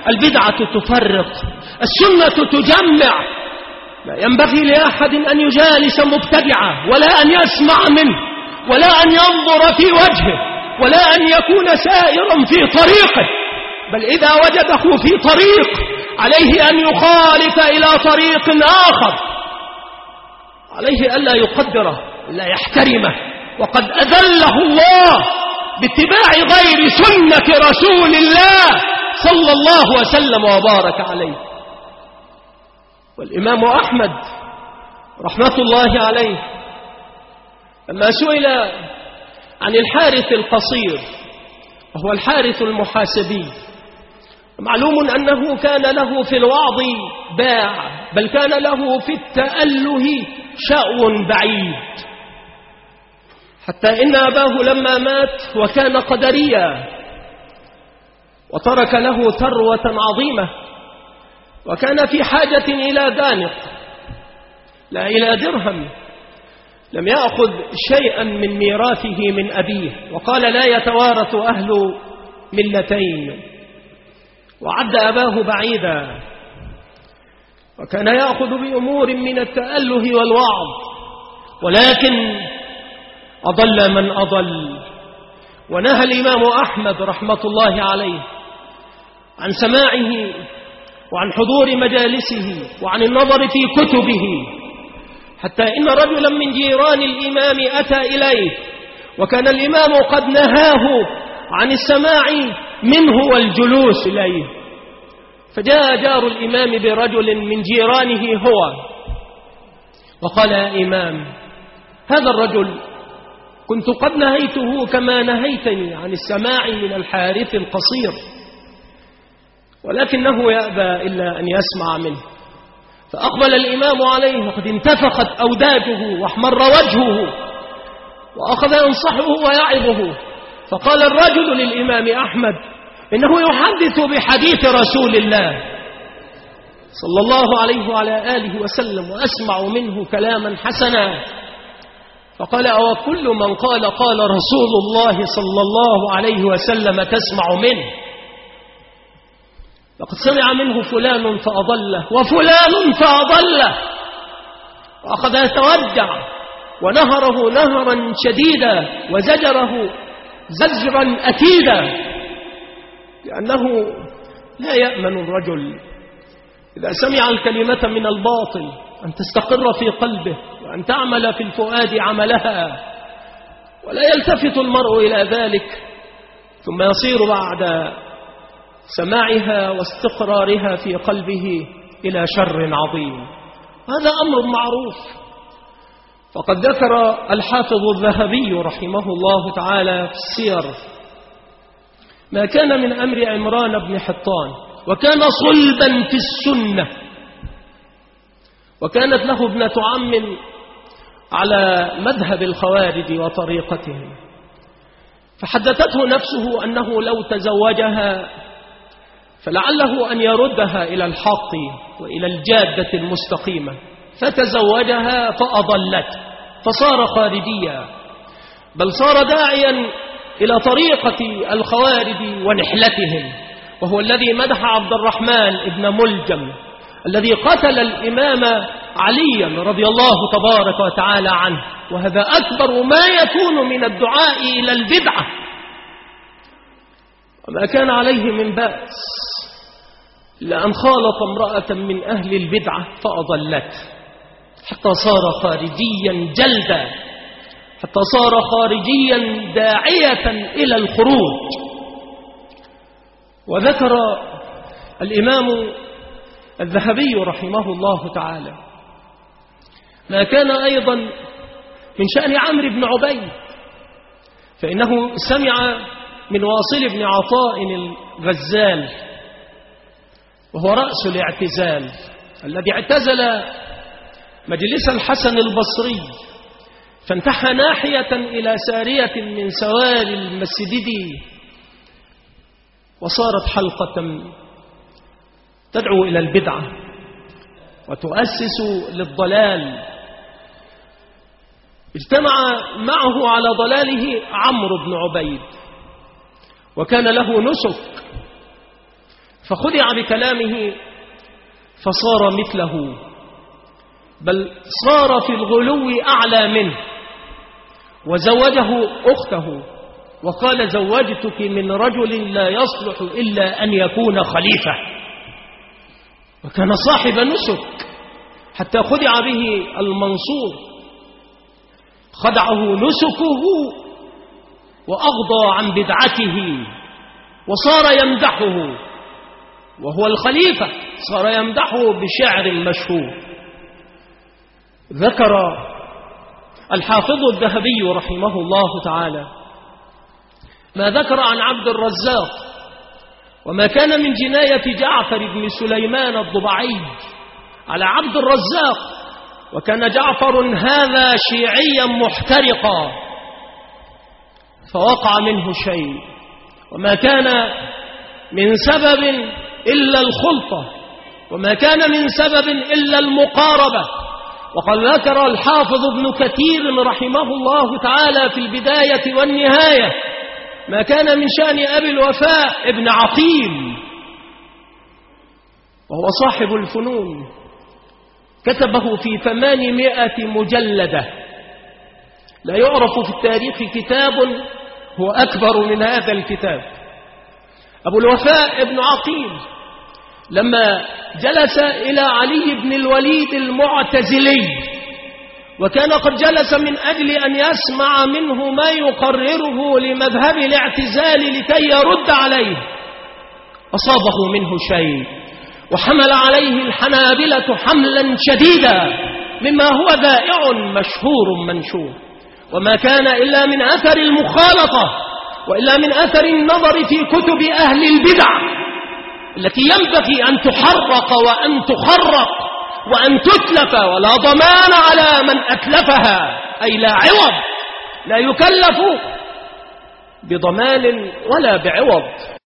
البدعة تفرق، السنة تجمع. لا ينبغي لأحد أن يجالس مبتدعا ولا أن يسمع منه ولا أن ينظر في وجهه ولا أن يكون سائرا في طريقه، بل إذا وجده في طريق عليه أن يخالف إلى طريق آخر، عليه ألا يقدره لا يحترمه، وقد أذله الله باتباع غير سنة رسول الله صلى الله وسلم وبارك عليه. والإمام أحمد رحمة الله عليه لما سئل عن الحارث القصير وهو الحارث المحاسبي، معلوم أنه كان له في الوعظ باع، بل كان له في التأله شأو بعيد، حتى إن أباه لما مات وكان قدريا وترك له ثروة عظيمة، وكان في حاجة إلى دانق لا إلى درهم، لم يأخذ شيئا من ميراثه من أبيه، وقال لا يتوارث أهل ملتين، وعد أباه بعيدا، وكان يأخذ بأمور من التأله والوعظ، ولكن أضل من أضل. ونهى الإمام أحمد رحمة الله عليه عن سماعه وعن حضور مجالسه وعن النظر في كتبه، حتى إن رجلا من جيران الإمام أتى إليه، وكان الإمام قد نهاه عن السماع منه والجلوس إليه، فجاء جار الإمام برجل من جيرانه هو وقال يا إمام، هذا الرجل كنت قد نهيته كما نهيتني عن السماع من الحارث القصير، ولكنه يأبى إلا أن يسمع منه. فأقبل الإمام عليه وقد انتفخت أوداجه واحمر وجهه، وأخذ ينصحه ويعظه، فقال الرجل للإمام أحمد إنه يحدث بحديث رسول الله صلى الله عليه وعلى آله وسلم، وأسمع منه كلاما حسنا. فقال أو كل من قال قال رسول الله صلى الله عليه وسلم تسمع منه؟ لقد سمع منه فلان فأضله وفلان فأضله. وأخذ يتوجع ونهره نهرا شديدا وزجره زجرا أكيدا، لأنه لا يأمن الرجل إذا سمع الكلمة من الباطل أن تستقر في قلبه وأن تعمل في الفؤاد عملها، ولا يلتفت المرء إلى ذلك، ثم يصير بعد سماعها واستقرارها في قلبه إلى شر عظيم. هذا أمر معروف. فقد ذكر الحافظ الذهبي رحمه الله تعالى في السير ما كان من أمر عمران بن حطان، وكان صلبا في السنة، وكانت له ابنة عم على مذهب الخوارج وطريقتهم، فحدثته نفسه أنه لو تزوجها فلعله أن يردها إلى الحق وإلى الجادة المستقيمة، فتزوجها فأضلت فصار خارجيا، بل صار داعيا إلى طريقة الخوارج ونحلتهم، وهو الذي مدح عبد الرحمن ابن ملجم الذي قتل الإمام عليا رضي الله تبارك وتعالى عنه، وهذا أكبر ما يكون من الدعاء إلى البدعة، وما كان عليه من بأس لأن خالط امرأة من أهل البدعة فأضلت حتى صار خارجيا جلدا، حتى صار خارجيا داعية إلى الخروج. وذكر الإمام الذهبي رحمه الله تعالى ما كان أيضا من شأن عمرو بن عبيد، فإنه سمع من واصل بن عطاء الغزال وهو رأس الاعتزال الذي اعتزل مجلس الحسن البصري فانتحى ناحية إلى سارية من سوار المسجد، وصارت حلقة تدعو إلى البدعة وتؤسس للضلال. اجتمع معه على ضلاله عمرو بن عبيد، وكان له نسك، فخدع بكلامه فصار مثله، بل صار في الغلو أعلى منه، وزوجه أخته وقال زوجتك من رجل لا يصلح إلا أن يكون خليفة. وكان صاحب نسك حتى خدع به المنصور، خدعه نسكه وأغضى عن بدعته، وصار يمدحه وهو الخليفة، صار يمدحه بشعر مشهور. ذكر الحافظ الذهبي رحمه الله تعالى ما ذكر عن عبد الرزاق وما كان من جناية جعفر بن سليمان الضبعي على عبد الرزاق. وكان جعفر هذا شيعيا محترقا، فوقع منه شيء، وما كان من سبب إلا الخلطة، وما كان من سبب إلا المقاربة. وقد ذكر الحافظ ابن كثير رحمه الله تعالى في البداية والنهاية ما كان من شأن أبي الوفاء ابن عقيل، وهو صاحب الفنون، كتبه في 800 مجلدة. لا يعرف في التاريخ كتاب هو أكبر من هذا الكتاب. أبو الوفاء ابن عقيل لما جلس إلى علي بن الوليد المعتزلي، وكان قد جلس من أجل أن يسمع منه ما يقرره لمذهب الاعتزال لكي يرد عليه، أصابه منه شيء، وحمل عليه الحنابلة حملا شديدا مما هو ذائع مشهور منشور، وما كان إلا من أثر المخالطة وإلا من أثر النظر في كتب أهل البدع التي ينبغي أن تحرق وأن تخرق وأن تتلف، ولا ضمان على من أتلفها، أي لا عوض، لا يكلف بضمان ولا بعوض.